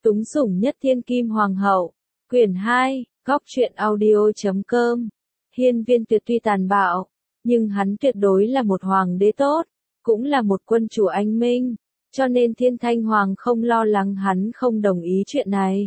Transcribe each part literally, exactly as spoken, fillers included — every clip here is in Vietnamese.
Túng sủng nhất thiên kim hoàng hậu. Quyển hai, góc truyện audio chấm com. Hiên Viên Tuyệt tuy tàn bạo, nhưng hắn tuyệt đối là một hoàng đế tốt, cũng là một quân chủ anh minh, cho nên Thiên Thanh Hoàng không lo lắng hắn không đồng ý chuyện này.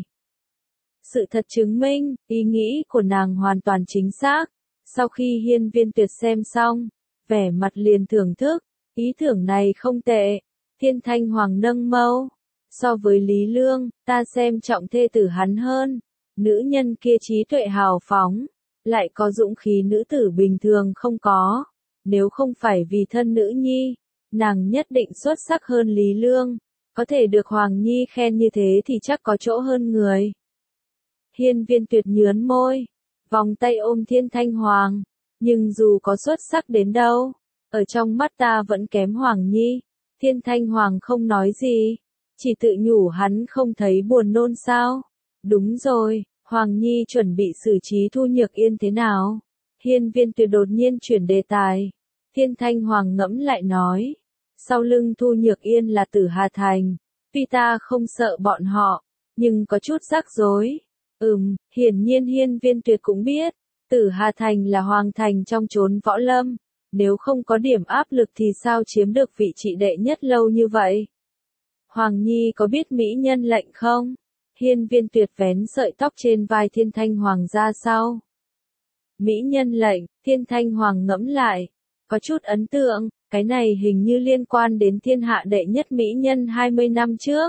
Sự thật chứng minh, ý nghĩ của nàng hoàn toàn chính xác. Sau khi Hiên Viên Tuyệt xem xong, vẻ mặt liền thưởng thức, ý tưởng này không tệ. Thiên Thanh Hoàng nâng mâu. So với Lý Lương, ta xem trọng thê tử hắn hơn. Nữ nhân kia trí tuệ hào phóng, lại có dũng khí nữ tử bình thường không có. Nếu không phải vì thân nữ nhi, nàng nhất định xuất sắc hơn Lý Lương. Có thể được Hoàng Nhi khen như thế thì chắc có chỗ hơn người. Hiên Viên Tuyệt nhướn môi, vòng tay ôm Thiên Thanh Hoàng. Nhưng dù có xuất sắc đến đâu, ở trong mắt ta vẫn kém Hoàng Nhi. Thiên Thanh Hoàng không nói gì, chỉ tự nhủ hắn không thấy buồn nôn sao. Đúng rồi, Hoàng Nhi chuẩn bị xử trí Thu Nhược Yên thế nào? Hiên Viên Tuyệt đột nhiên chuyển đề tài. Thiên Thanh Hoàng ngẫm lại nói, sau lưng Thu Nhược Yên là Tử Hà Thành, tuy ta không sợ bọn họ, nhưng có chút rắc rối. Ừm, hiển nhiên Hiên Viên Tuyệt cũng biết, Tử Hà Thành là hoàng thành trong chốn võ lâm, nếu không có điểm áp lực thì sao chiếm được vị trị đệ nhất lâu như vậy? Hoàng Nhi có biết mỹ nhân lệnh không? Hiên Viên Tuyệt vén sợi tóc trên vai Thiên Thanh Hoàng ra sau. Mỹ nhân lệnh, Thiên Thanh Hoàng ngẫm lại, có chút ấn tượng, cái này hình như liên quan đến thiên hạ đệ nhất mỹ nhân hai mươi năm trước.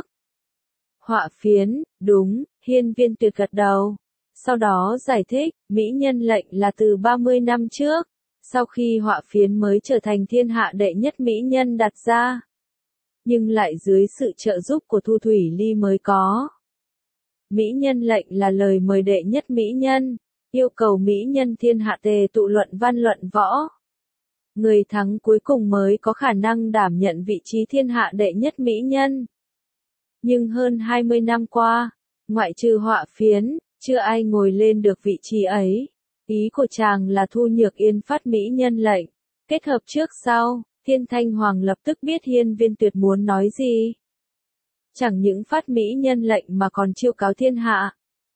Họa phiến, đúng, Hiên Viên Tuyệt gật đầu. Sau đó giải thích, mỹ nhân lệnh là từ ba mươi năm trước, sau khi họa phiến mới trở thành thiên hạ đệ nhất mỹ nhân đặt ra. Nhưng lại dưới sự trợ giúp của Thu Thủy Ly mới có. Mỹ nhân lệnh là lời mời đệ nhất mỹ nhân, yêu cầu mỹ nhân thiên hạ tề tụ luận văn luận võ. Người thắng cuối cùng mới có khả năng đảm nhận vị trí thiên hạ đệ nhất mỹ nhân. Nhưng hơn hai mươi năm qua, ngoại trừ họa phiến, chưa ai ngồi lên được vị trí ấy. Ý của chàng là Thu Nhược Yên phát mỹ nhân lệnh, kết hợp trước sau. Thiên Thanh Hoàng lập tức biết Hiên Viên Tuyệt muốn nói gì. Chẳng những phát mỹ nhân lệnh mà còn chiêu cáo thiên hạ.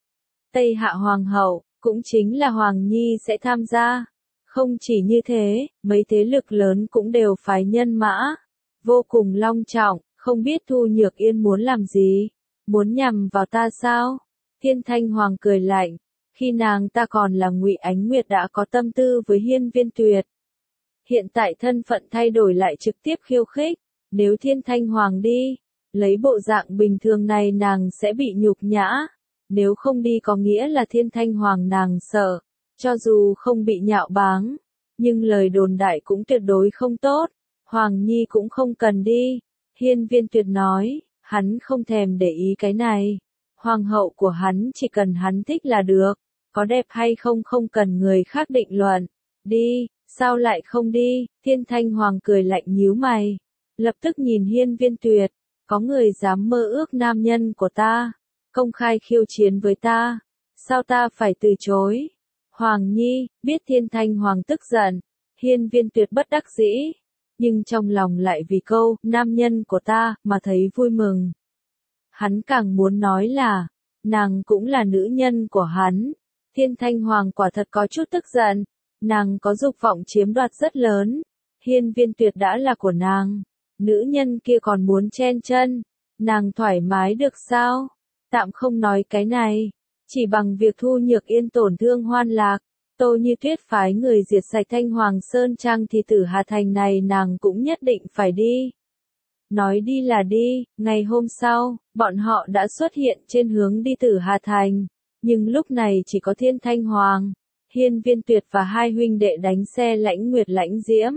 Tây Hạ Hoàng hậu, cũng chính là Hoàng Nhi sẽ tham gia. Không chỉ như thế, mấy thế lực lớn cũng đều phái nhân mã. Vô cùng long trọng, không biết Thu Nhược Yên muốn làm gì. Muốn nhằm vào ta sao? Thiên Thanh Hoàng cười lạnh. Khi nàng ta còn là Ngụy Ánh Nguyệt đã có tâm tư với Hiên Viên Tuyệt. Hiện tại thân phận thay đổi lại trực tiếp khiêu khích, nếu Thiên Thanh Hoàng đi, lấy bộ dạng bình thường này nàng sẽ bị nhục nhã, nếu không đi có nghĩa là Thiên Thanh Hoàng nàng sợ, cho dù không bị nhạo báng, nhưng lời đồn đại cũng tuyệt đối không tốt, Hoàng Nhi cũng không cần đi. Hiên Viên Tuyệt nói, hắn không thèm để ý cái này, hoàng hậu của hắn chỉ cần hắn thích là được, có đẹp hay không không cần người khác định luận, đi. Sao lại không đi? Thiên Thanh Hoàng cười lạnh nhíu mày. Lập tức nhìn Hiên Viên Tuyệt. Có người dám mơ ước nam nhân của ta. Công khai khiêu chiến với ta. Sao ta phải từ chối? Hoàng Nhi, biết Thiên Thanh Hoàng tức giận. Hiên Viên Tuyệt bất đắc dĩ. Nhưng trong lòng lại vì câu, nam nhân của ta, mà thấy vui mừng. Hắn càng muốn nói là, nàng cũng là nữ nhân của hắn. Thiên Thanh Hoàng quả thật có chút tức giận. Nàng có dục vọng chiếm đoạt rất lớn, Hiên Viên Tuyệt đã là của nàng, nữ nhân kia còn muốn chen chân, nàng thoải mái được sao? Tạm không nói cái này, chỉ bằng việc Thu Nhược Yên tổn thương Hoan Lạc, Tô Như Tuyết phái người diệt sạch Thanh Hoàng Sơn Trang thì Tử Hà Thành này nàng cũng nhất định phải đi. Nói đi là đi, ngày hôm sau, bọn họ đã xuất hiện trên hướng đi Tử Hà Thành, nhưng lúc này chỉ có Thiên Thanh Hoàng. Hiên Viên Tuyệt và hai huynh đệ đánh xe Lãnh Nguyệt Lãnh Diễm.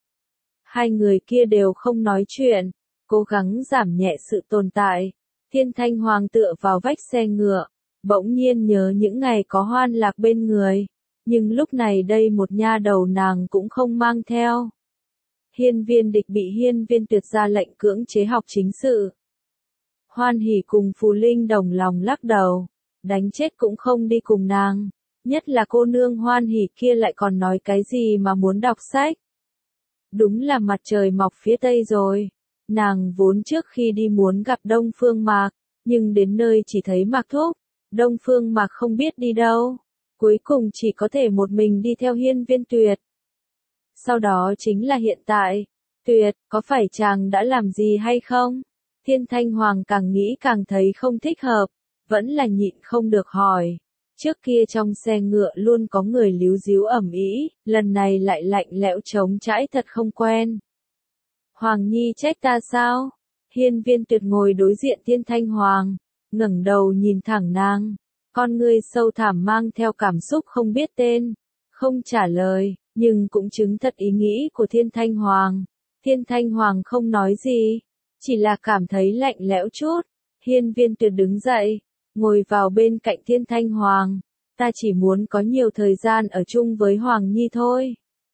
Hai người kia đều không nói chuyện, cố gắng giảm nhẹ sự tồn tại. Thiên Thanh Hoàng tựa vào vách xe ngựa, bỗng nhiên nhớ những ngày có Hoan Lạc bên người, nhưng lúc này đây một nha đầu nàng cũng không mang theo. Hiên Viên Địch bị Hiên Viên Tuyệt ra lệnh cưỡng chế học chính sự. Hoan Hỉ cùng Phù Linh đồng lòng lắc đầu, đánh chết cũng không đi cùng nàng. Nhất là cô nương Hoan Hỉ kia lại còn nói cái gì mà muốn đọc sách. Đúng là mặt trời mọc phía tây rồi. Nàng vốn trước khi đi muốn gặp Đông Phương Mạc, Nhưng đến nơi chỉ thấy Mạc Thúc, Đông Phương Mạc không biết đi đâu. Cuối cùng chỉ có thể một mình đi theo Hiên Viên Tuyệt. Sau đó chính là hiện tại. Tuyệt, có phải chàng đã làm gì hay không? Thiên Thanh Hoàng càng nghĩ càng thấy không thích hợp, vẫn là nhịn không được hỏi. Trước kia trong xe ngựa luôn có người líu díu ầm ĩ, lần này lại lạnh lẽo trống trãi thật không quen. Hoàng Nhi trách ta sao? Hiên Viên Tuyệt ngồi đối diện Thiên Thanh Hoàng, ngẩng đầu nhìn thẳng nàng, con ngươi sâu thẳm mang theo cảm xúc không biết tên, không trả lời, nhưng cũng chứng thật ý nghĩ của Thiên Thanh Hoàng. Thiên Thanh Hoàng không nói gì, chỉ là cảm thấy lạnh lẽo chút. Hiên Viên Tuyệt đứng dậy, ngồi vào bên cạnh Thiên Thanh Hoàng. Ta chỉ muốn có nhiều thời gian ở chung với Hoàng Nhi thôi.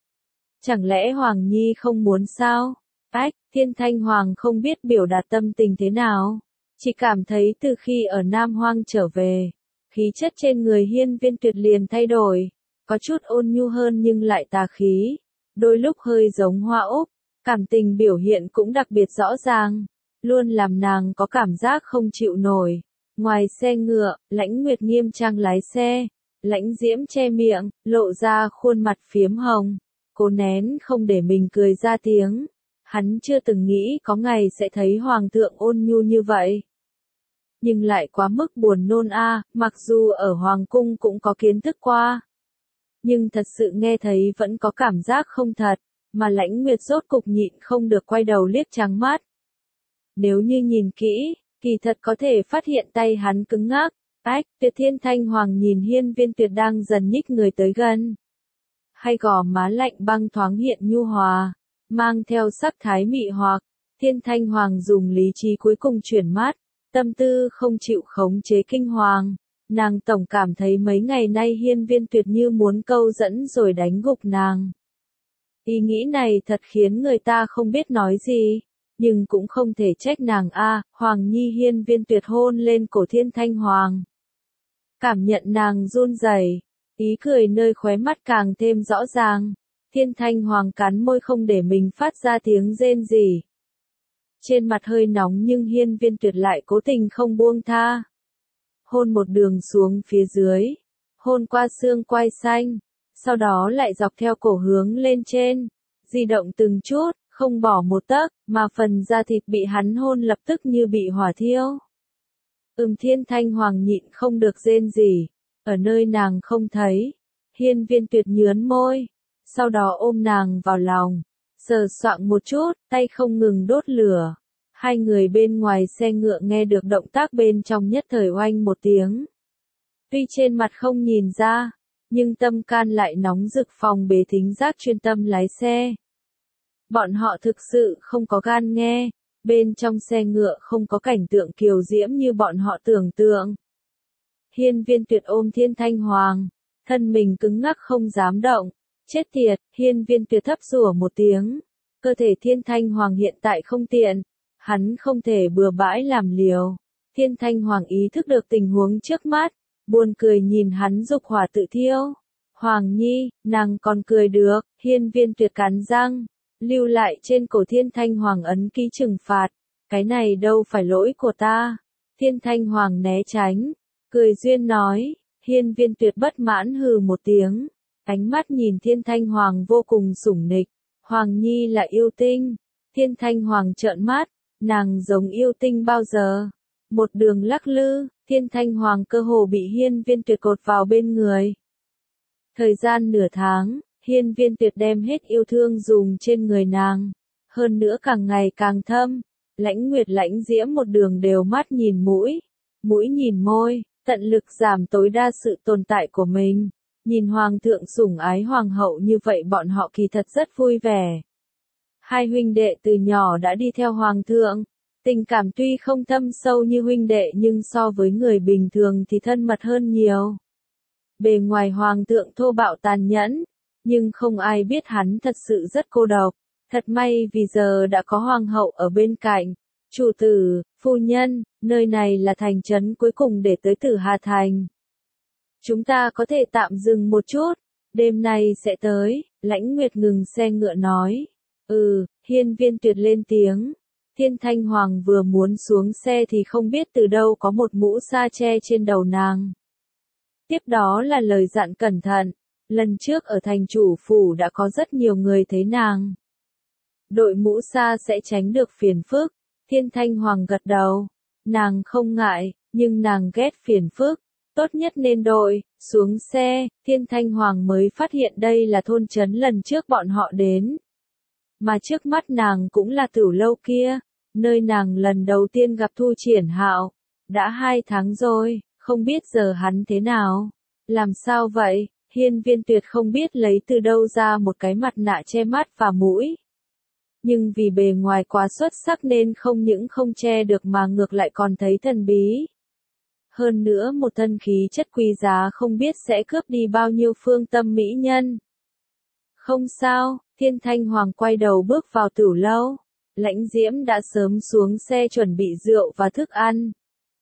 Chẳng lẽ Hoàng Nhi không muốn sao? Ách, Thiên Thanh Hoàng không biết biểu đạt tâm tình thế nào. Chỉ cảm thấy từ khi ở Nam Hoang trở về, khí chất trên người Hiên Viên Tuyệt liền thay đổi. Có chút ôn nhu hơn nhưng lại tà khí. Đôi lúc hơi giống Hoa Úc. Cảm tình biểu hiện cũng đặc biệt rõ ràng. Luôn làm nàng có cảm giác không chịu nổi. Ngoài xe ngựa, Lãnh Nguyệt nghiêm trang lái xe. Lãnh Diễm che miệng, lộ ra khuôn mặt phiếm hồng. Cố nén không để mình cười ra tiếng. Hắn chưa từng nghĩ có ngày sẽ thấy Hoàng thượng ôn nhu như vậy. Nhưng lại quá mức buồn nôn a, mặc dù ở Hoàng cung cũng có kiến thức qua. Nhưng thật sự nghe thấy vẫn có cảm giác không thật, mà Lãnh Nguyệt rốt cục nhịn không được quay đầu liếc trắng mắt. Nếu như nhìn kỹ, kỳ thật có thể phát hiện tay hắn cứng ngắc. Ách, Tuyệt Thiên Thanh Hoàng nhìn Hiên Viên Tuyệt đang dần nhích người tới gần. Hai gò má lạnh băng thoáng hiện nhu hòa, mang theo sắc thái mị hoặc. Thiên Thanh Hoàng dùng lý trí cuối cùng chuyển mắt, tâm tư không chịu khống chế kinh hoàng. Nàng tổng cảm thấy mấy ngày nay Hiên Viên Tuyệt như muốn câu dẫn rồi đánh gục nàng. Ý nghĩ này thật khiến người ta không biết nói gì, nhưng cũng không thể trách nàng a. Hoàng Nhi Hiên Viên Tuyệt hôn lên cổ Thiên Thanh Hoàng. Cảm nhận nàng run rẩy, ý cười nơi khóe mắt càng thêm rõ ràng. Thiên Thanh Hoàng cắn môi không để mình phát ra tiếng rên rỉ. Trên mặt hơi nóng nhưng Hiên Viên Tuyệt lại cố tình không buông tha. Hôn một đường xuống phía dưới, hôn qua xương quai xanh, sau đó lại dọc theo cổ hướng lên trên, di động từng chút, không bỏ một tấc, mà phần da thịt bị hắn hôn lập tức như bị hỏa thiêu. Ừm Thiên Thanh Hoàng nhịn không được rên rỉ, ở nơi nàng không thấy. Hiên Viên Tuyệt nhướn môi, sau đó ôm nàng vào lòng, sờ soạng một chút, tay không ngừng đốt lửa. Hai người bên ngoài xe ngựa nghe được động tác bên trong nhất thời oanh một tiếng. Tuy trên mặt không nhìn ra, nhưng tâm can lại nóng rực, phòng bế thính giác chuyên tâm lái xe. Bọn họ thực sự không có gan nghe, bên trong xe ngựa không có cảnh tượng kiều diễm như bọn họ tưởng tượng. Hiên Viên Tuyệt ôm Thiên Thanh Hoàng, thân mình cứng ngắc không dám động. Chết tiệt, Hiên Viên Tuyệt thấp rủa một tiếng. Cơ thể Thiên Thanh Hoàng hiện tại không tiện, hắn không thể bừa bãi làm liều. Thiên Thanh Hoàng ý thức được tình huống trước mắt, buồn cười nhìn hắn dục hỏa tự thiêu. Hoàng Nhi, nàng còn cười được. Hiên Viên Tuyệt cắn răng, lưu lại trên cổ Thiên Thanh Hoàng ấn ký trừng phạt. Cái này đâu phải lỗi của ta. Thiên Thanh Hoàng né tránh, cười duyên nói. Hiên Viên Tuyệt bất mãn hừ một tiếng, ánh mắt nhìn Thiên Thanh Hoàng vô cùng sủng nịch. Hoàng Nhi là yêu tinh. Thiên Thanh Hoàng trợn mắt, nàng giống yêu tinh bao giờ? Một đường lắc lư, Thiên Thanh Hoàng cơ hồ bị Hiên Viên Tuyệt cột vào bên người. Thời gian nửa tháng, Hiên Viên Tuyệt đem hết yêu thương dùng trên người nàng. Hơn nữa càng ngày càng thâm. Lãnh Nguyệt Lãnh Diễm một đường đều mắt nhìn mũi, mũi nhìn môi, tận lực giảm tối đa sự tồn tại của mình. Nhìn Hoàng thượng sủng ái Hoàng hậu như vậy bọn họ kỳ thật rất vui vẻ. Hai huynh đệ từ nhỏ đã đi theo Hoàng thượng. Tình cảm tuy không thâm sâu như huynh đệ nhưng so với người bình thường thì thân mật hơn nhiều. Bề ngoài Hoàng thượng thô bạo tàn nhẫn, nhưng không ai biết hắn thật sự rất cô độc. Thật may vì giờ đã có Hoàng hậu ở bên cạnh. Chủ tử, phu nhân, nơi này là thành trấn cuối cùng để tới Tử Hà Thành. Chúng ta có thể tạm dừng một chút, đêm nay sẽ tới. Lãnh Nguyệt ngừng xe ngựa nói. Ừ, Hiên Viên Tuyệt lên tiếng. Thiên Thanh Hoàng vừa muốn xuống xe thì không biết từ đâu có một mũ sa che trên đầu nàng. Tiếp đó là lời dặn cẩn thận, lần trước ở thành chủ phủ đã có rất nhiều người thấy nàng. Đội mũ sa sẽ tránh được phiền phức. Thiên Thanh Hoàng gật đầu, nàng không ngại, nhưng nàng ghét phiền phức, tốt nhất nên đội. Xuống xe, Thiên Thanh Hoàng mới phát hiện đây là thôn trấn lần trước bọn họ đến. Mà trước mắt nàng cũng là Tửu Lâu kia, nơi nàng lần đầu tiên gặp Thu Triển Hạo. Đã hai tháng rồi, không biết giờ hắn thế nào. Làm sao vậy? Hiên Viên Tuyệt không biết lấy từ đâu ra một cái mặt nạ che mắt và mũi. Nhưng vì bề ngoài quá xuất sắc nên không những không che được mà ngược lại còn thấy thần bí. Hơn nữa một thân khí chất quý giá không biết sẽ cướp đi bao nhiêu phương tâm mỹ nhân. Không sao, Thiên Thanh Hoàng quay đầu bước vào Tửu Lâu. Lãnh Diễm đã sớm xuống xe chuẩn bị rượu và thức ăn.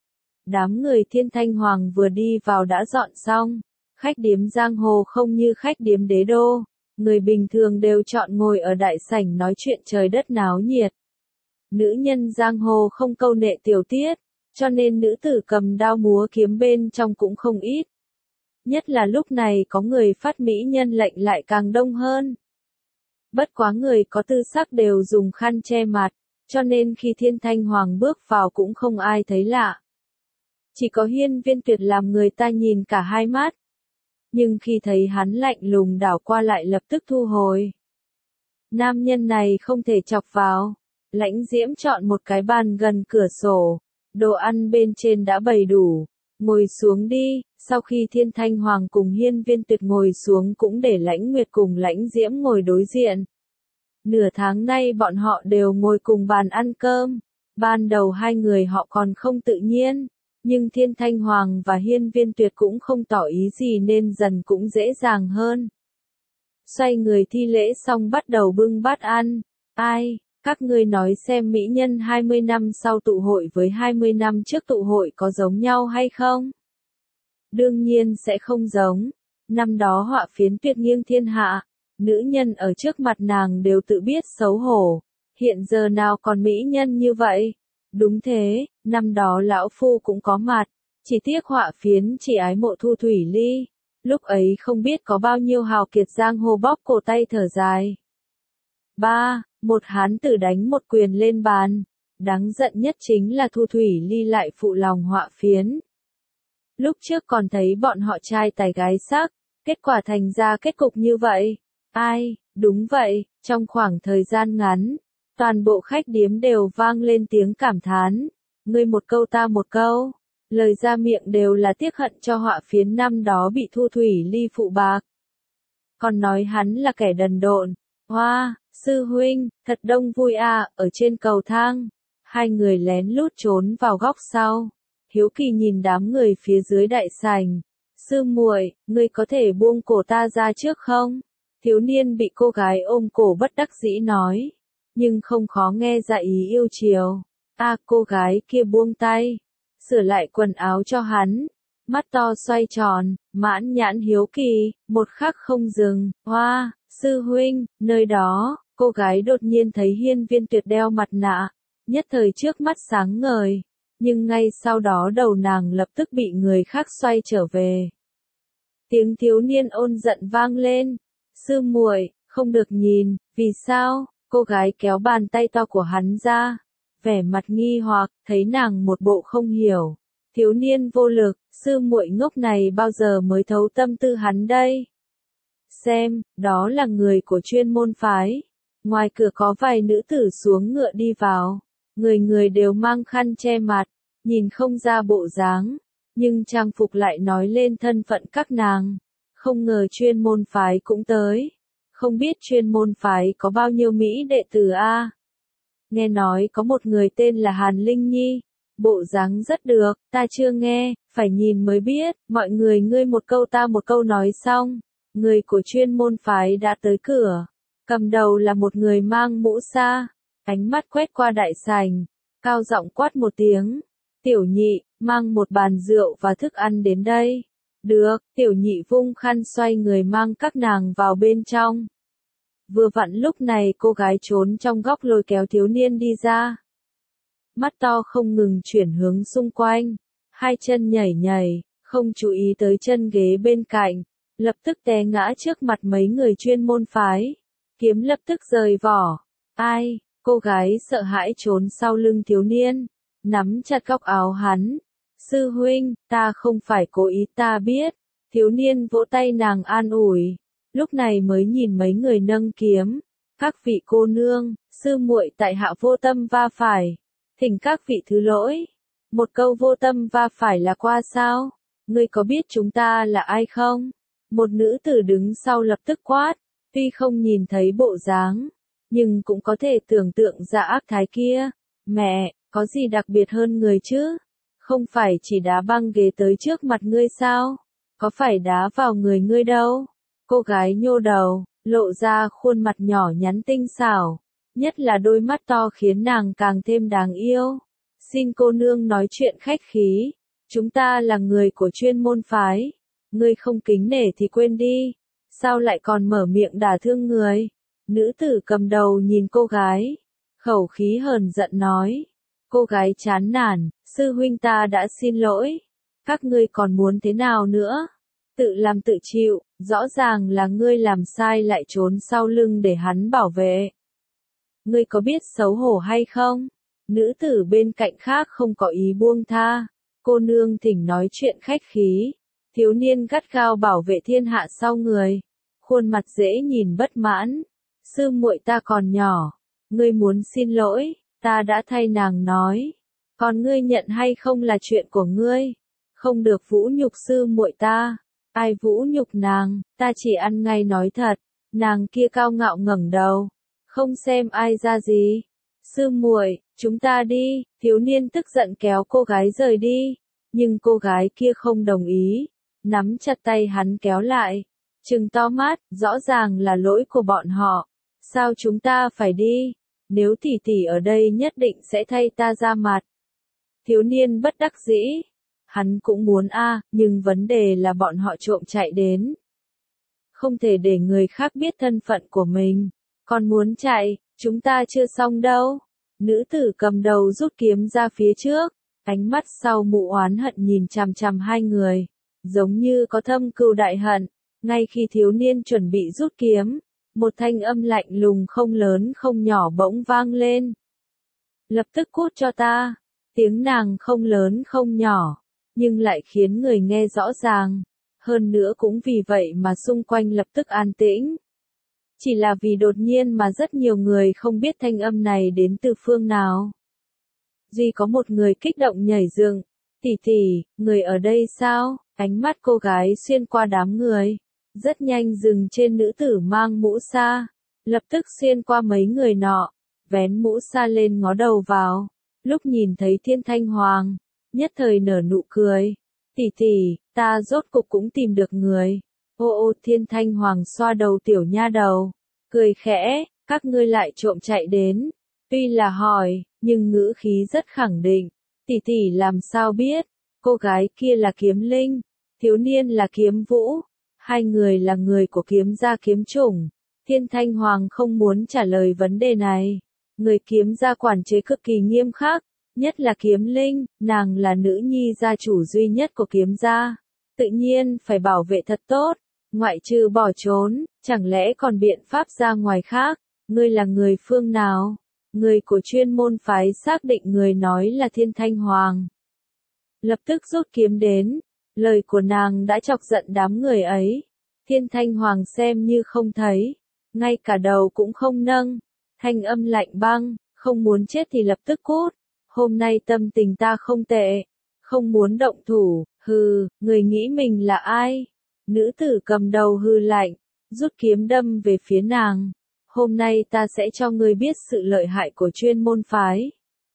Đám người Thiên Thanh Hoàng vừa đi vào đã dọn xong. Khách điếm giang hồ không như khách điếm đế đô. Người bình thường đều chọn ngồi ở đại sảnh nói chuyện trời đất náo nhiệt. Nữ nhân giang hồ không câu nệ tiểu tiết, cho nên nữ tử cầm đao múa kiếm bên trong cũng không ít. Nhất là lúc này có người phát mỹ nhân lệnh lại càng đông hơn. Bất quá người có tư sắc đều dùng khăn che mặt, cho nên khi Thiên Thanh Hoàng bước vào cũng không ai thấy lạ. Chỉ có Hiên Viên Tuyệt làm người ta nhìn cả hai mắt. Nhưng khi thấy hắn lạnh lùng đảo qua lại lập tức thu hồi. Nam nhân này không thể chọc vào. Lãnh Diễm chọn một cái bàn gần cửa sổ. Đồ ăn bên trên đã bày đủ. Ngồi xuống đi. Sau khi Thiên Thanh Hoàng cùng Hiên Viên Tuyệt ngồi xuống cũng để Lãnh Nguyệt cùng Lãnh Diễm ngồi đối diện. Nửa tháng nay bọn họ đều ngồi cùng bàn ăn cơm. Ban đầu hai người họ còn không tự nhiên. Nhưng Thiên Thanh Hoàng và Hiên Viên Tuyệt cũng không tỏ ý gì nên dần cũng dễ dàng hơn. Xoay người thi lễ xong bắt đầu bưng bát ăn. Ai, các ngươi nói xem mỹ nhân hai mươi năm sau tụ hội với hai mươi năm trước tụ hội có giống nhau hay không? Đương nhiên sẽ không giống. Năm đó họa phiến tuyệt nghiêng thiên hạ. Nữ nhân ở trước mặt nàng đều tự biết xấu hổ. Hiện giờ nào còn mỹ nhân như vậy? Đúng thế, năm đó lão phu cũng có mặt, chỉ tiếc họa phiến chỉ ái mộ Thu Thủy Ly, lúc ấy không biết có bao nhiêu hào kiệt giang hồ bóp cổ tay thở dài. Ba, một hán tử đánh một quyền lên bàn, đáng giận nhất chính là Thu Thủy Ly lại phụ lòng họa phiến. Lúc trước còn thấy bọn họ trai tài gái sắc, kết quả thành ra kết cục như vậy. Ai, đúng vậy, trong khoảng thời gian ngắn. Toàn bộ khách điếm đều vang lên tiếng cảm thán, ngươi một câu ta một câu, lời ra miệng đều là tiếc hận cho họa phiến năm đó bị Thu Thủy Ly phụ bạc. Còn nói hắn là kẻ đần độn, hoa, sư huynh, thật đông vui à, ở trên cầu thang, hai người lén lút trốn vào góc sau, hiếu kỳ nhìn đám người phía dưới đại sảnh, sư muội, ngươi có thể buông cổ ta ra trước không? Thiếu niên bị cô gái ôm cổ bất đắc dĩ nói. Nhưng không khó nghe ra ý yêu chiều. A à, cô gái kia buông tay, sửa lại quần áo cho hắn, mắt to xoay tròn, mãn nhãn hiếu kỳ, một khắc không dừng, hoa, sư huynh, nơi đó, cô gái đột nhiên thấy Hiên Viên Tuyệt đeo mặt nạ, nhất thời trước mắt sáng ngời, nhưng ngay sau đó đầu nàng lập tức bị người khác xoay trở về. Tiếng thiếu niên ôn giận vang lên, sư muội, không được nhìn, vì sao? Cô gái kéo bàn tay to của hắn ra, vẻ mặt nghi hoặc, thấy nàng một bộ không hiểu. Thiếu niên vô lực, sư muội ngốc này bao giờ mới thấu tâm tư hắn đây? Xem, đó là người của chuyên môn phái. Ngoài cửa có vài nữ tử xuống ngựa đi vào. Người người đều mang khăn che mặt, nhìn không ra bộ dáng. Nhưng trang phục lại nói lên thân phận các nàng. Không ngờ chuyên môn phái cũng tới. Không biết chuyên môn phái có bao nhiêu Mỹ đệ tử a? Nghe nói có một người tên là Hàn Linh Nhi, bộ dáng rất được, ta chưa nghe, phải nhìn mới biết, mọi người ngươi một câu ta một câu nói xong, người của chuyên môn phái đã tới cửa, cầm đầu là một người mang mũ sa, ánh mắt quét qua đại sảnh, cao giọng quát một tiếng, tiểu nhị, mang một bàn rượu và thức ăn đến đây. Được, tiểu nhị vung khăn xoay người mang các nàng vào bên trong. Vừa vặn lúc này cô gái trốn trong góc lôi kéo thiếu niên đi ra. mắt to không ngừng chuyển hướng xung quanh, hai chân nhảy nhảy, không chú ý tới chân ghế bên cạnh, lập tức té ngã trước mặt mấy người chuyên môn phái. Kiếm lập tức rời vỏ. Ai? Cô gái sợ hãi trốn sau lưng thiếu niên, nắm chặt góc áo hắn. Sư huynh, ta không phải cố ý, ta biết. Thiếu niên vỗ tay nàng an ủi, lúc này mới nhìn mấy người nâng kiếm. Các vị cô nương, sư muội tại hạ vô tâm va phải, thỉnh các vị thứ lỗi. Một câu vô tâm va phải là qua sao? Ngươi có biết chúng ta là ai không? Một nữ tử đứng sau lập tức quát, tuy không nhìn thấy bộ dáng, nhưng cũng có thể tưởng tượng ra ác thái kia. Mẹ, có gì đặc biệt hơn người chứ? Không phải chỉ đá băng ghế tới trước mặt ngươi sao? Có phải đá vào người ngươi đâu? Cô gái nhô đầu, lộ ra khuôn mặt nhỏ nhắn tinh xảo, nhất là đôi mắt to khiến nàng càng thêm đáng yêu. Xin cô nương nói chuyện khách khí, chúng ta là người của chuyên môn phái. Ngươi không kính nể thì quên đi, sao lại còn mở miệng đả thương người? Nữ tử cầm đầu nhìn cô gái, khẩu khí hờn giận nói. Cô gái chán nản, sư huynh ta đã xin lỗi, các ngươi còn muốn thế nào nữa? Tự làm tự chịu, rõ ràng là ngươi làm sai lại trốn sau lưng để hắn bảo vệ. Ngươi có biết xấu hổ hay không? Nữ tử bên cạnh khác không có ý buông tha, cô nương thỉnh nói chuyện khách khí. Thiếu niên gắt gao bảo vệ thiên hạ sau người, khuôn mặt dễ nhìn bất mãn. Sư muội ta còn nhỏ, ngươi muốn xin lỗi, ta đã thay nàng nói. Còn ngươi nhận hay không là chuyện của ngươi, không được vũ nhục sư muội ta. Ai vũ nhục nàng, ta chỉ ăn ngay nói thật. Nàng kia cao ngạo ngẩng đầu, không xem ai ra gì. Sư muội, chúng ta đi. Thiếu niên tức giận kéo cô gái rời đi, nhưng cô gái kia không đồng ý, nắm chặt tay hắn kéo lại, trừng to mắt, rõ ràng là lỗi của bọn họ. Sao chúng ta phải đi? Nếu tỷ tỷ ở đây nhất định sẽ thay ta ra mặt. Thiếu niên bất đắc dĩ. Hắn cũng muốn a, à, nhưng vấn đề là bọn họ trộm chạy đến. Không thể để người khác biết thân phận của mình. Còn muốn chạy, chúng ta chưa xong đâu. Nữ tử cầm đầu rút kiếm ra phía trước, ánh mắt sau mụ oán hận nhìn chằm chằm hai người, giống như có thâm cừu đại hận. Ngay khi thiếu niên chuẩn bị rút kiếm, một thanh âm lạnh lùng không lớn không nhỏ bỗng vang lên. Lập tức cút cho ta. Tiếng nàng không lớn không nhỏ, nhưng lại khiến người nghe rõ ràng. Hơn nữa cũng vì vậy mà xung quanh lập tức an tĩnh. Chỉ là vì đột nhiên mà rất nhiều người không biết thanh âm này đến từ phương nào. Duy có một người kích động nhảy dựng. Tỷ tỷ, người ở đây sao? Ánh mắt cô gái xuyên qua đám người, rất nhanh dừng trên nữ tử mang mũ sa, lập tức xuyên qua mấy người nọ, vén mũ sa lên ngó đầu vào. Lúc nhìn thấy Thiên Thanh Hoàng, nhất thời nở nụ cười. Tỷ tỷ, ta rốt cục cũng tìm được người. Ô ô, Thiên Thanh Hoàng xoa đầu tiểu nha đầu, cười khẽ, các ngươi lại trộm chạy đến. Tuy là hỏi, nhưng ngữ khí rất khẳng định. Tỷ tỷ làm sao biết? Cô gái kia là kiếm linh, thiếu niên là kiếm vũ, hai người là người của kiếm gia kiếm chủng. Thiên Thanh Hoàng không muốn trả lời vấn đề này. Người kiếm gia quản chế cực kỳ nghiêm khắc, nhất là kiếm linh, nàng là nữ nhi gia chủ duy nhất của kiếm gia, tự nhiên phải bảo vệ thật tốt, ngoại trừ bỏ trốn, chẳng lẽ còn biện pháp ra ngoài khác. Ngươi là người phương nào? Người của chuyên môn phái xác định người nói là Thiên Thanh Hoàng. Lập tức rút kiếm đến, lời của nàng đã chọc giận đám người ấy. Thiên Thanh Hoàng xem như không thấy, ngay cả đầu cũng không nâng, thanh âm lạnh băng, không muốn chết thì lập tức cút. Hôm nay tâm tình ta không tệ, không muốn động thủ, hừ, người nghĩ mình là ai? Nữ tử cầm đầu hừ lạnh, rút kiếm đâm về phía nàng. Hôm nay ta sẽ cho ngươi biết sự lợi hại của chuyên môn phái.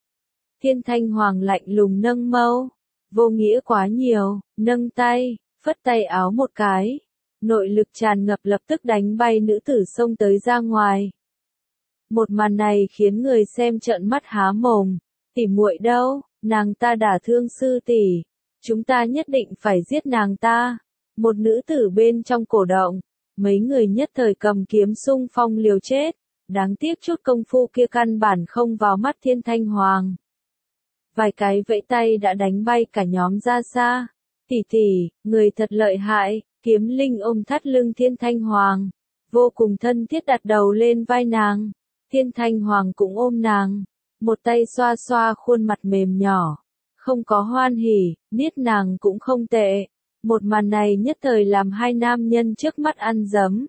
Thiên Thanh Hoàng lạnh lùng nâng mâu, vô nghĩa quá nhiều, nâng tay, phất tay áo một cái. Nội lực tràn ngập lập tức đánh bay nữ tử xông tới ra ngoài. Một màn này khiến người xem trợn mắt há mồm. Tỷ muội đâu? Nàng ta đả thương sư tỷ, chúng ta nhất định phải giết nàng ta. Một nữ tử bên trong cổ động, mấy người nhất thời cầm kiếm xung phong liều chết. Đáng tiếc chút công phu kia căn bản không vào mắt Thiên Thanh Hoàng. vài cái vẫy tay đã đánh bay cả nhóm ra xa. Tỷ tỷ, người thật lợi hại, Kiếm Linh ôm thắt lưng Thiên Thanh Hoàng, vô cùng thân thiết đặt đầu lên vai nàng. Thiên Thanh Hoàng cũng ôm nàng, một tay xoa xoa khuôn mặt mềm nhỏ, không có hoan hỉ, niết nàng cũng không tệ. Một màn này nhất thời làm hai nam nhân trước mắt ăn dấm.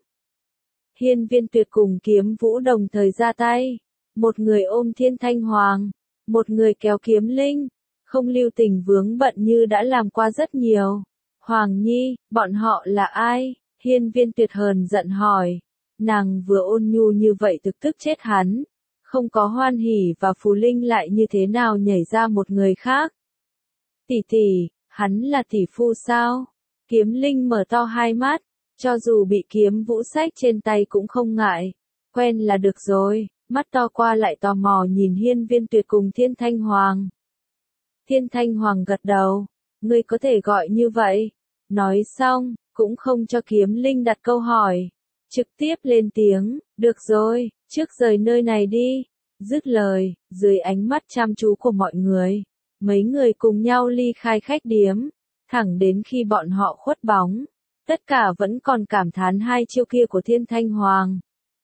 Hiên Viên Tuyệt cùng Kiếm Vũ đồng thời ra tay, một người ôm Thiên Thanh Hoàng, một người kéo Kiếm Linh, không lưu tình vướng bận như đã làm qua rất nhiều. Hoàng Nhi, bọn họ là ai? Hiên Viên Tuyệt hờn giận hỏi. Nàng vừa ôn nhu như vậy thực tức chết hắn, không có hoan hỉ và Phù Linh lại như thế nào nhảy ra một người khác. Tỷ tỷ, hắn là tỷ phu sao? Kiếm Linh mở to hai mắt, cho dù bị Kiếm Vũ xách trên tay cũng không ngại, quen là được rồi, mắt to qua lại tò mò nhìn Hiên Viên Tuyệt cùng Thiên Thanh Hoàng. Thiên Thanh Hoàng gật đầu, ngươi có thể gọi như vậy. Nói xong, cũng không cho Kiếm Linh đặt câu hỏi, trực tiếp lên tiếng, được rồi, trước rời nơi này đi. Dứt lời, dưới ánh mắt chăm chú của mọi người, mấy người cùng nhau ly khai khách điếm, thẳng đến khi bọn họ khuất bóng, tất cả vẫn còn cảm thán hai chiêu kia của Thiên Thanh Hoàng.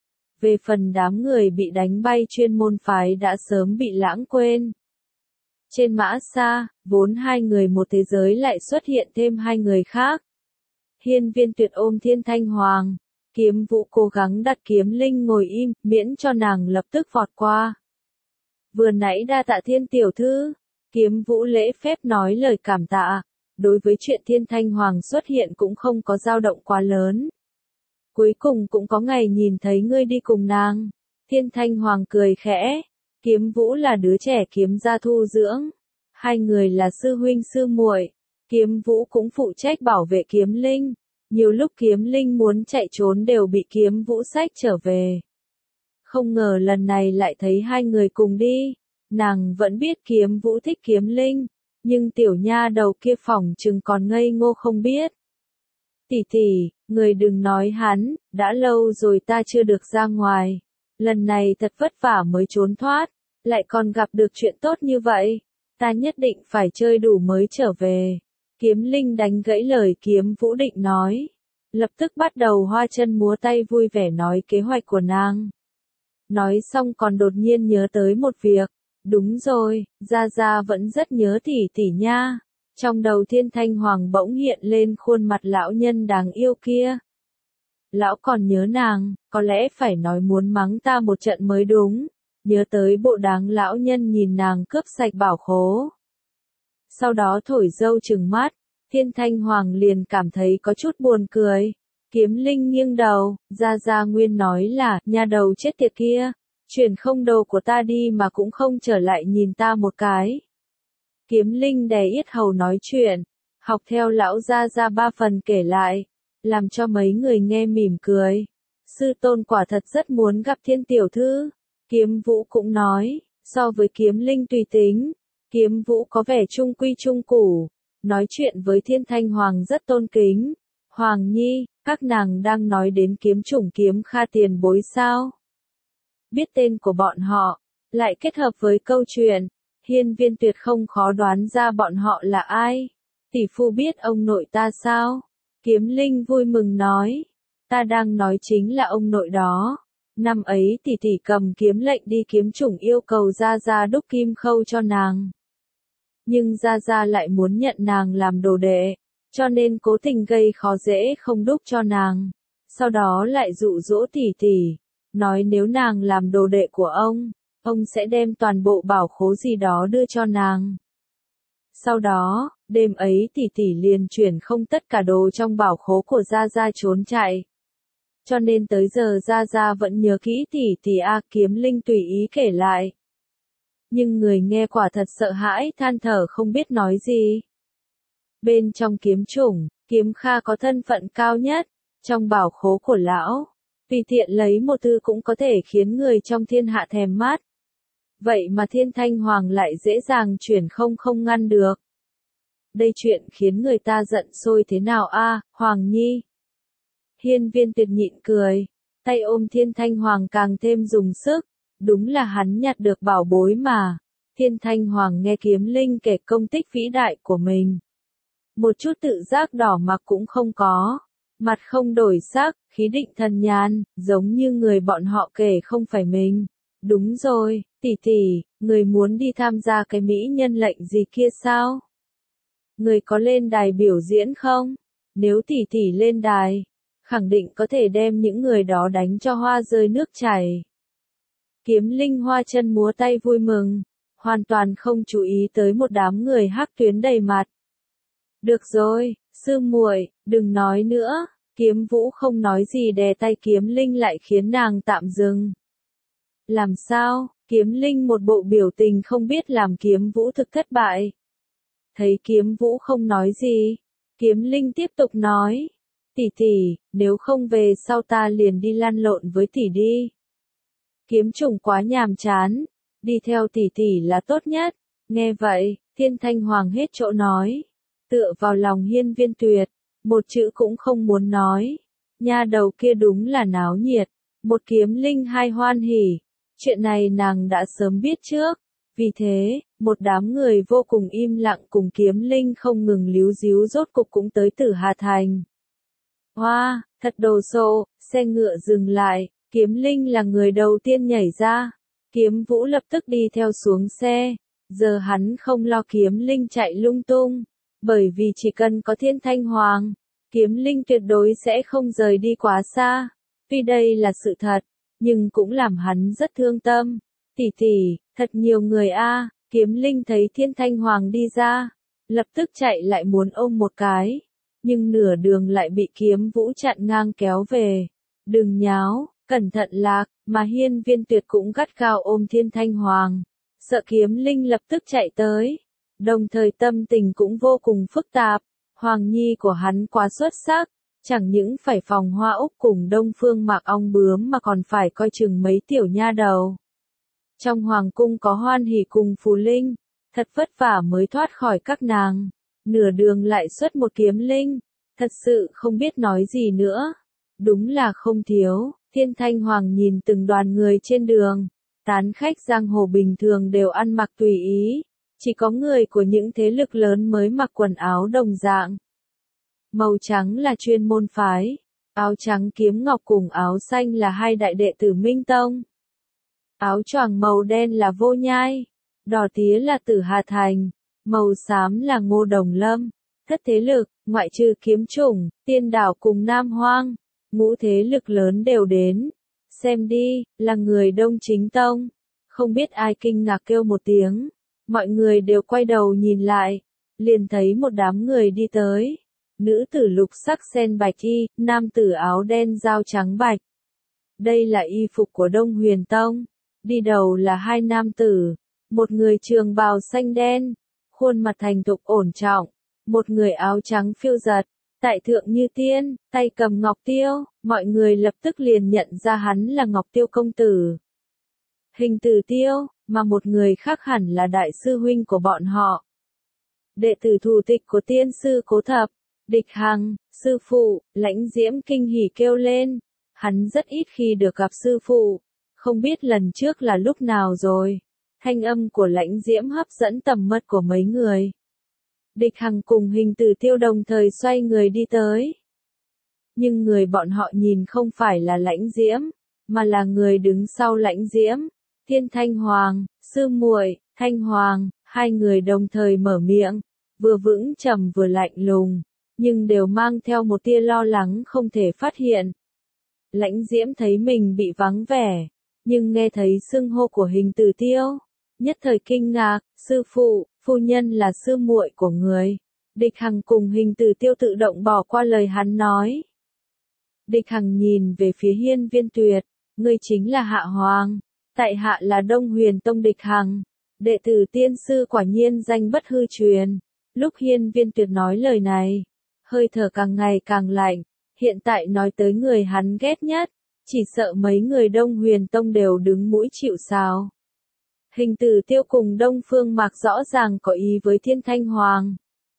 Về phần đám người bị đánh bay chuyên môn phái đã sớm bị lãng quên. Trên mã xa, vốn hai người một thế giới lại xuất hiện thêm hai người khác. Hiên Viên Tuyệt ôm Thiên Thanh Hoàng, Kiếm Vũ cố gắng đặt Kiếm Linh ngồi im, miễn cho nàng lập tức vọt qua. Vừa nãy đa tạ Thiên tiểu thư, Kiếm Vũ lễ phép nói lời cảm tạ, đối với chuyện Thiên Thanh Hoàng xuất hiện cũng không có dao động quá lớn. Cuối cùng cũng có ngày nhìn thấy ngươi đi cùng nàng. Thiên Thanh Hoàng cười khẽ. Kiếm Vũ là đứa trẻ kiếm gia thu dưỡng, hai người là sư huynh sư muội. Kiếm Vũ cũng phụ trách bảo vệ Kiếm Linh, nhiều lúc Kiếm Linh muốn chạy trốn đều bị Kiếm Vũ xách trở về. Không ngờ lần này lại thấy hai người cùng đi, nàng vẫn biết Kiếm Vũ thích Kiếm Linh, nhưng tiểu nha đầu kia phỏng chừng còn ngây ngô không biết. Tỷ tỷ, người đừng nói hắn, đã lâu rồi ta chưa được ra ngoài. Lần này thật vất vả mới trốn thoát, lại còn gặp được chuyện tốt như vậy, ta nhất định phải chơi đủ mới trở về. Kiếm Linh đánh gãy lời Kiếm Vũ định nói, lập tức bắt đầu hoa chân múa tay vui vẻ nói kế hoạch của nàng. Nói xong còn đột nhiên nhớ tới một việc, đúng rồi, Gia Gia vẫn rất nhớ tỷ tỷ nha. Trong đầu Thiên Thanh Hoàng bỗng hiện lên khuôn mặt lão nhân đáng yêu kia. Lão còn nhớ nàng, có lẽ phải nói muốn mắng ta một trận mới đúng. Nhớ tới bộ đáng lão nhân nhìn nàng cướp sạch bảo khố. Sau đó thổi dâu trừng mắt, Thiên Thanh Hoàng liền cảm thấy có chút buồn cười. Kiếm Linh nghiêng đầu, Gia Gia Nguyên nói là, nhà đầu chết tiệt kia, chuyển không đồ của ta đi mà cũng không trở lại nhìn ta một cái. Kiếm Linh đè yết hầu nói chuyện, học theo lão Gia Gia ba phần kể lại, làm cho mấy người nghe mỉm cười. Sư tôn quả thật rất muốn gặp Thiên tiểu thư. Kiếm Vũ cũng nói, so với Kiếm Linh tùy tính, Kiếm Vũ có vẻ trung quy trung củ, nói chuyện với Thiên Thanh Hoàng rất tôn kính. Hoàng Nhi, các nàng đang nói đến kiếm chủng Kiếm Kha tiền bối sao? Biết tên của bọn họ, lại kết hợp với câu chuyện, Hiên Viên Tuyệt không khó đoán ra bọn họ là ai. Tỷ phu biết ông nội ta sao? Kiếm Linh vui mừng nói, ta đang nói chính là ông nội đó. Năm ấy tỷ tỷ cầm kiếm lệnh đi kiếm chủng yêu cầu Gia Gia đúc kim khâu cho nàng. Nhưng Gia Gia lại muốn nhận nàng làm đồ đệ, cho nên cố tình gây khó dễ không đúc cho nàng. Sau đó lại dụ dỗ tỷ tỷ, nói nếu nàng làm đồ đệ của ông, ông sẽ đem toàn bộ bảo khố gì đó đưa cho nàng. Sau đó, đêm ấy tỷ tỷ liền chuyển không tất cả đồ trong bảo khố của Gia Gia trốn chạy. Cho nên tới giờ Gia Gia vẫn nhớ kỹ tỷ tỷ A. Kiếm Linh tùy ý kể lại. Nhưng người nghe quả thật sợ hãi than thở không biết nói gì. Bên trong kiếm chủng, Kiếm Kha có thân phận cao nhất, trong bảo khố của lão. Vì tiện lấy một thứ cũng có thể khiến người trong thiên hạ thèm mát. Vậy mà Thiên Thanh Hoàng lại dễ dàng chuyển không không ngăn được. Đây chuyện khiến người ta giận sôi thế nào a, Hoàng Nhi? Hiên Viên Tuyệt nhịn cười, tay ôm Thiên Thanh Hoàng càng thêm dùng sức, đúng là hắn nhặt được bảo bối mà. Thiên Thanh Hoàng nghe Kiếm Linh kể công tích vĩ đại của mình. Một chút tự giác đỏ mặt cũng không có. Mặt không đổi sắc, khí định thần nhàn, giống như người bọn họ kể không phải mình. Đúng rồi, tỷ tỷ, người muốn đi tham gia cái mỹ nhân lệnh gì kia sao? Người có lên đài biểu diễn không? Nếu tỷ tỷ lên đài, khẳng định có thể đem những người đó đánh cho hoa rơi nước chảy. Kiếm Linh hoa chân múa tay vui mừng, hoàn toàn không chú ý tới một đám người hắc tuyến đầy mặt. Được rồi, sư muội, đừng nói nữa. Kiếm Vũ không nói gì đè tay Kiếm Linh lại khiến nàng tạm dừng. Làm sao? Kiếm Linh một bộ biểu tình không biết làm Kiếm Vũ thực thất bại. Thấy Kiếm Vũ không nói gì, Kiếm Linh tiếp tục nói. Tỷ tỷ, nếu không về sau ta liền đi lăn lộn với tỷ đi. Kiếm Trùng quá nhàm chán, đi theo tỷ tỷ là tốt nhất. Nghe vậy, Thiên Thanh Hoàng hết chỗ nói. Tựa vào lòng Hiên Viên Tuyệt, một chữ cũng không muốn nói. Nha đầu kia đúng là náo nhiệt, một Kiếm Linh hai hoan hỉ. Chuyện này nàng đã sớm biết trước, vì thế, một đám người vô cùng im lặng cùng Kiếm Linh không ngừng líu díu rốt cục cũng tới Tử Hà Thành. Hoa, wow, thật đồ sộ, xe ngựa dừng lại, Kiếm Linh là người đầu tiên nhảy ra. Kiếm Vũ lập tức đi theo xuống xe, giờ hắn không lo Kiếm Linh chạy lung tung, bởi vì chỉ cần có Thiên Thanh Hoàng, Kiếm Linh tuyệt đối sẽ không rời đi quá xa. Tuy đây là sự thật, nhưng cũng làm hắn rất thương tâm. Tỷ tỷ, thật nhiều người a. À. Kiếm Linh thấy Thiên Thanh Hoàng đi ra, lập tức chạy lại muốn ôm một cái, nhưng nửa đường lại bị Kiếm Vũ chặn ngang kéo về. Đừng nháo, cẩn thận lạc, mà Hiên Viên Tuyệt cũng gắt gao ôm Thiên Thanh Hoàng, sợ Kiếm Linh lập tức chạy tới. Đồng thời tâm tình cũng vô cùng phức tạp, Hoàng Nhi của hắn quá xuất sắc, chẳng những phải phòng Hoa Úc cùng Đông Phương Mạc ong bướm mà còn phải coi chừng mấy tiểu nha đầu. Trong Hoàng cung có Hoan Hỷ cùng Phù Linh, thật vất vả mới thoát khỏi các nàng, nửa đường lại xuất một Kiếm Linh, thật sự không biết nói gì nữa. Đúng là không thiếu. Thiên Thanh Hoàng nhìn từng đoàn người trên đường, tán khách giang hồ bình thường đều ăn mặc tùy ý. Chỉ có người của những thế lực lớn mới mặc quần áo đồng dạng. Màu trắng là chuyên môn phái, áo trắng Kiếm Ngọc cùng áo xanh là hai đại đệ tử Minh Tông. Áo choàng màu đen là Vô Nhai, đỏ tía là Tử Hà Thành, màu xám là Ngô Đồng Lâm. Thất thế lực, ngoại trừ Kiếm Chủng, Tiên Đảo cùng Nam Hoang, ngũ thế lực lớn đều đến. Xem đi, là người Đông Chính Tông. Không biết ai kinh ngạc kêu một tiếng. Mọi người đều quay đầu nhìn lại, liền thấy một đám người đi tới. Nữ tử lục sắc sen bạch y, nam tử áo đen dao trắng bạch. Đây là y phục của Đông Huyền Tông. Đi đầu là hai nam tử, một người trường bào xanh đen, khuôn mặt thành thục ổn trọng, một người áo trắng phiêu giật, tại thượng như tiên, tay cầm ngọc tiêu, mọi người lập tức liền nhận ra hắn là Ngọc Tiêu công tử. Hình Tử Tiêu, mà một người khác hẳn là đại sư huynh của bọn họ. Đệ tử thủ tịch của tiên sư Cố Thập, Địch Hằng, sư phụ, Lãnh Diễm kinh hỉ kêu lên, hắn rất ít khi được gặp sư phụ, không biết lần trước là lúc nào rồi. Thanh âm của Lãnh Diễm hấp dẫn tầm mắt của mấy người. Địch Hằng cùng Hình Tử Tiêu đồng thời xoay người đi tới. Nhưng người bọn họ nhìn không phải là Lãnh Diễm, mà là người đứng sau Lãnh Diễm. Thiên Thanh Hoàng, sư muội, Thanh Hoàng, hai người đồng thời mở miệng, vừa vững trầm vừa lạnh lùng, nhưng đều mang theo một tia lo lắng không thể phát hiện. Lãnh Diễm thấy mình bị vắng vẻ, nhưng nghe thấy xưng hô của Hình Tử Tiêu, nhất thời kinh ngạc, sư phụ, phu nhân là sư muội của người. Địch Hằng cùng Hình Tử Tiêu tự động bỏ qua lời hắn nói. Địch Hằng nhìn về phía Hiên Viên Tuyệt, ngươi chính là Hạ Hoàng. Tại hạ là Đông Huyền Tông Địch Hằng, đệ tử tiên sư quả nhiên danh bất hư truyền. Lúc Hiên Viên Tuyệt nói lời này, hơi thở càng ngày càng lạnh, hiện tại nói tới người hắn ghét nhất, chỉ sợ mấy người Đông Huyền Tông đều đứng mũi chịu sào. Hình Tử Tiêu cùng Đông Phương Mạc rõ ràng có ý với Thiên Thanh Hoàng.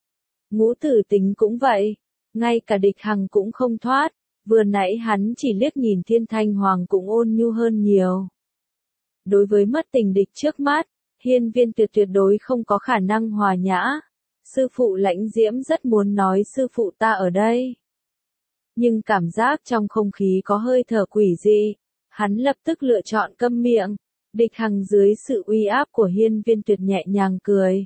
Ngũ Tử Tính cũng vậy, ngay cả Địch Hằng cũng không thoát, vừa nãy hắn chỉ liếc nhìn Thiên Thanh Hoàng cũng ôn nhu hơn nhiều. Đối với mất tình địch trước mắt, Hiên Viên Tuyệt tuyệt đối không có khả năng hòa nhã. Sư phụ Lãnh Diễm rất muốn nói sư phụ ta ở đây. Nhưng cảm giác trong không khí có hơi thở quỷ dị. Hắn lập tức lựa chọn câm miệng. Địch Hằng dưới sự uy áp của Hiên Viên Tuyệt nhẹ nhàng cười.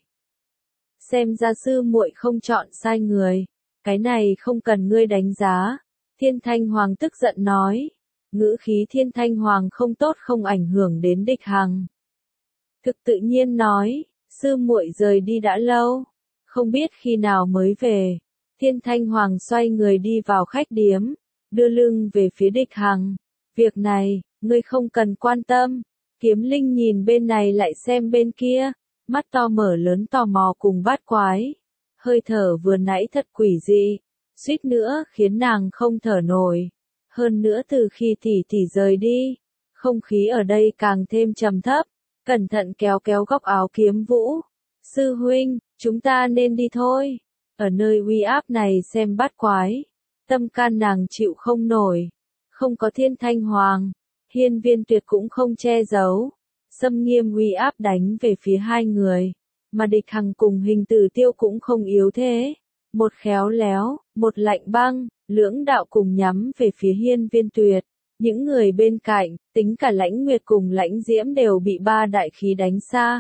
Xem ra sư muội không chọn sai người. Cái này không cần ngươi đánh giá. Thiên Thanh Hoàng tức giận nói. Ngữ khí Thiên Thanh Hoàng không tốt không ảnh hưởng đến Địch Hằng. Thực tự nhiên nói, sư muội rời đi đã lâu. Không biết khi nào mới về. Thiên Thanh Hoàng xoay người đi vào khách điếm. Đưa lưng về phía Địch Hằng. Việc này, ngươi không cần quan tâm. Kiếm Linh nhìn bên này lại xem bên kia. Mắt to mở lớn tò mò cùng bát quái. Hơi thở vừa nãy thật quỷ dị. Suýt nữa khiến nàng không thở nổi. Hơn nữa từ khi tỷ tỷ rời đi. Không khí ở đây càng thêm trầm thấp. Cẩn thận kéo kéo góc áo Kiếm Vũ. Sư huynh, chúng ta nên đi thôi. Ở nơi uy áp này xem bát quái. Tâm can nàng chịu không nổi. Không có Thiên Thanh Hoàng. Hiên Viên Tuyệt cũng không che giấu. Xâm nghiêm uy áp đánh về phía hai người. Mà Địch Hằng cùng Hình Tử Tiêu cũng không yếu thế. Một khéo léo, một lạnh băng, lưỡng đạo cùng nhắm về phía Hiên Viên Tuyệt. Những người bên cạnh, tính cả Lãnh Nguyệt cùng Lãnh Diễm đều bị ba đại khí đánh xa.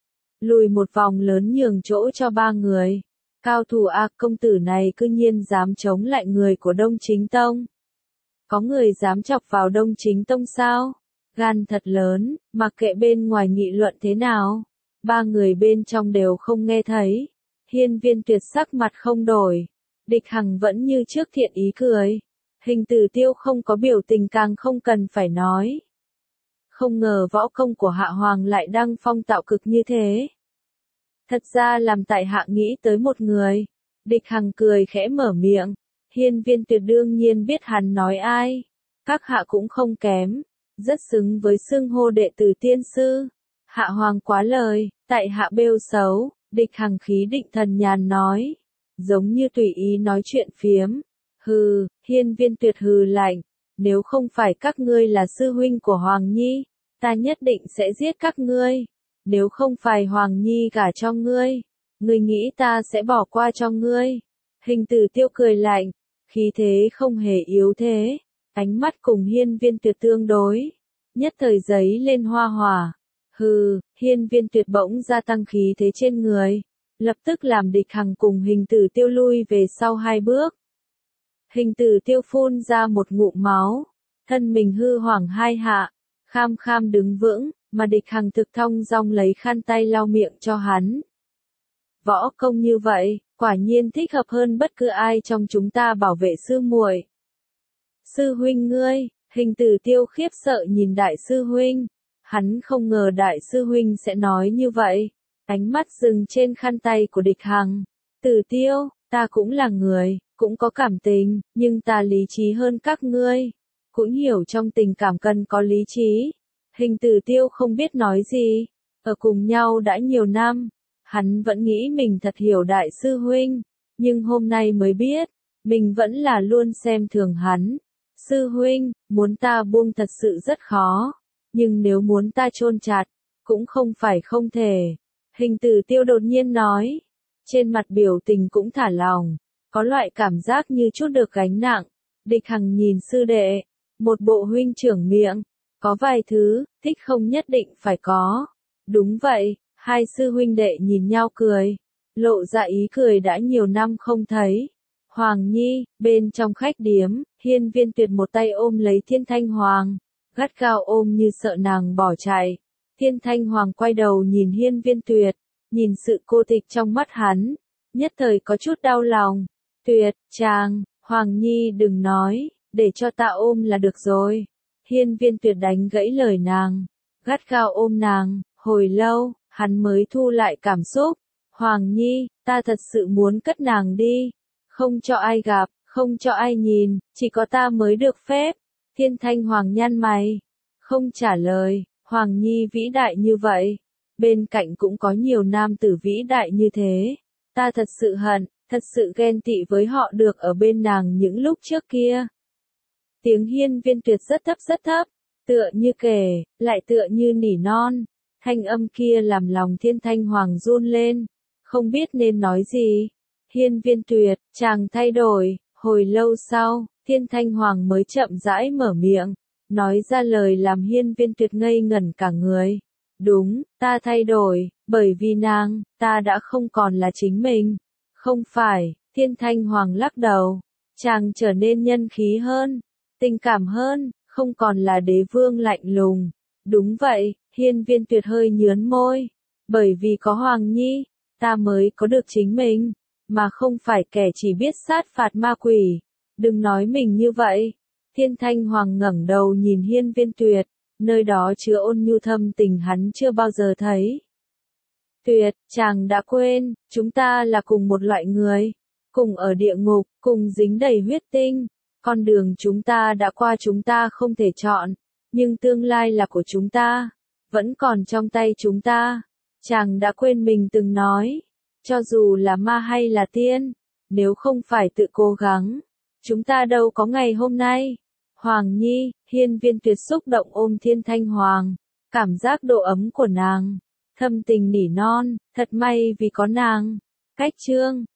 Lùi một vòng lớn nhường chỗ cho ba người. Cao thủ A công tử này cư nhiên dám chống lại người của Đông Chính Tông. Có người dám chọc vào Đông Chính Tông sao? Gan thật lớn, mặc kệ bên ngoài nghị luận thế nào. Ba người bên trong đều không nghe thấy. Hiên Viên Tuyệt sắc mặt không đổi. Địch Hằng vẫn như trước thiện ý cười. Hình Tử Tiêu không có biểu tình càng không cần phải nói. Không ngờ võ công của Hạ Hoàng lại đăng phong tạo cực như thế. Thật ra làm tại hạ nghĩ tới một người. Địch Hằng cười khẽ mở miệng. Hiên Viên Tuyệt đương nhiên biết hắn nói ai. Các hạ cũng không kém. Rất xứng với xưng hô đệ tử tiên sư. Hạ Hoàng quá lời, tại hạ bêu xấu. Địch Hằng khí định thần nhàn nói. Giống như tùy ý nói chuyện phiếm. Hừ, Hiên Viên Tuyệt hừ lạnh. Nếu không phải các ngươi là sư huynh của Hoàng Nhi, ta nhất định sẽ giết các ngươi. Nếu không phải Hoàng Nhi gả cho ngươi, ngươi nghĩ ta sẽ bỏ qua cho ngươi. Hình Tử Tiêu cười lạnh, khí thế không hề yếu thế. Ánh mắt cùng Hiên Viên Tuyệt tương đối. Nhất thời giấy lên hoa hỏa. Hừ, Hiên Viên Tuyệt bỗng gia tăng khí thế trên người. Lập tức làm Địch Hằng cùng Hình Tử Tiêu lui về sau hai bước. Hình Tử Tiêu phun ra một ngụm máu. Thân mình hư hoảng hai hạ. Kham kham đứng vững, mà Địch Hằng thực thong dong lấy khăn tay lau miệng cho hắn. Võ công như vậy, quả nhiên thích hợp hơn bất cứ ai trong chúng ta bảo vệ sư muội. Sư huynh ngươi, Hình Tử Tiêu khiếp sợ nhìn đại sư huynh. Hắn không ngờ đại sư huynh sẽ nói như vậy. Ánh mắt dừng trên khăn tay của Địch Hằng. Tử Tiêu, ta cũng là người, cũng có cảm tình, nhưng ta lý trí hơn các ngươi. Cũng hiểu trong tình cảm cần có lý trí. Hình Tử Tiêu không biết nói gì. Ở cùng nhau đã nhiều năm. Hắn vẫn nghĩ mình thật hiểu đại sư huynh. Nhưng hôm nay mới biết. Mình vẫn là luôn xem thường hắn. Sư huynh, muốn ta buông thật sự rất khó. Nhưng nếu muốn ta chôn chặt, cũng không phải không thể. Hình Tử Tiêu đột nhiên nói. Trên mặt biểu tình cũng thả lòng. Có loại cảm giác như chút được gánh nặng. Địch Hằng nhìn sư đệ. Một bộ huynh trưởng miệng. Có vài thứ, thích không nhất định phải có. Đúng vậy, hai sư huynh đệ nhìn nhau cười. Lộ ra ý cười đã nhiều năm không thấy. Hoàng Nhi, bên trong khách điếm, Hiên Viên Tuyệt một tay ôm lấy Thiên Thanh Hoàng. Gắt gao ôm như sợ nàng bỏ chạy. Thiên Thanh Hoàng quay đầu nhìn Hiên Viên Tuyệt. Nhìn sự cô tịch trong mắt hắn. Nhất thời có chút đau lòng. Tuyệt, chàng, Hoàng Nhi đừng nói. Để cho ta ôm là được rồi. Hiên Viên Tuyệt đánh gãy lời nàng. Gắt gao ôm nàng. Hồi lâu, hắn mới thu lại cảm xúc. Hoàng Nhi, ta thật sự muốn cất nàng đi. Không cho ai gặp, không cho ai nhìn, chỉ có ta mới được phép. Thiên Thanh Hoàng nhăn mày. Không trả lời, Hoàng Nhi vĩ đại như vậy. Bên cạnh cũng có nhiều nam tử vĩ đại như thế. Ta thật sự hận, thật sự ghen tị với họ được ở bên nàng những lúc trước kia. Tiếng Hiên Viên Tuyệt rất thấp rất thấp. Tựa như kể, lại tựa như nỉ non. Thanh âm kia làm lòng Thiên Thanh Hoàng run lên, không biết nên nói gì. Hiên Viên Tuyệt, chàng thay đổi, hồi lâu sau, Thiên Thanh Hoàng mới chậm rãi mở miệng, nói ra lời làm Hiên Viên Tuyệt ngây ngẩn cả người. Đúng, ta thay đổi, bởi vì nàng, ta đã không còn là chính mình. Không phải, Thiên Thanh Hoàng lắc đầu, chàng trở nên nhân khí hơn, tình cảm hơn, không còn là đế vương lạnh lùng. Đúng vậy, Hiên Viên Tuyệt hơi nhướn môi, bởi vì có Hoàng Nhi, ta mới có được chính mình, mà không phải kẻ chỉ biết sát phạt ma quỷ. Đừng nói mình như vậy. Thiên Thanh Hoàng ngẩng đầu nhìn Hiên Viên Tuyệt, nơi đó chứa ôn nhu thâm tình hắn chưa bao giờ thấy. Tuyệt, chàng đã quên, chúng ta là cùng một loại người, cùng ở địa ngục, cùng dính đầy huyết tinh. Con đường chúng ta đã qua chúng ta không thể chọn, nhưng tương lai là của chúng ta, vẫn còn trong tay chúng ta. Chàng đã quên mình từng nói, cho dù là ma hay là tiên, nếu không phải tự cố gắng, chúng ta đâu có ngày hôm nay. Hoàng Nhi, Hiên Viên Tuyệt xúc động ôm Thiên Thanh Hoàng, cảm giác độ ấm của nàng, thâm tình nỉ non, thật may vì có nàng. Cách chương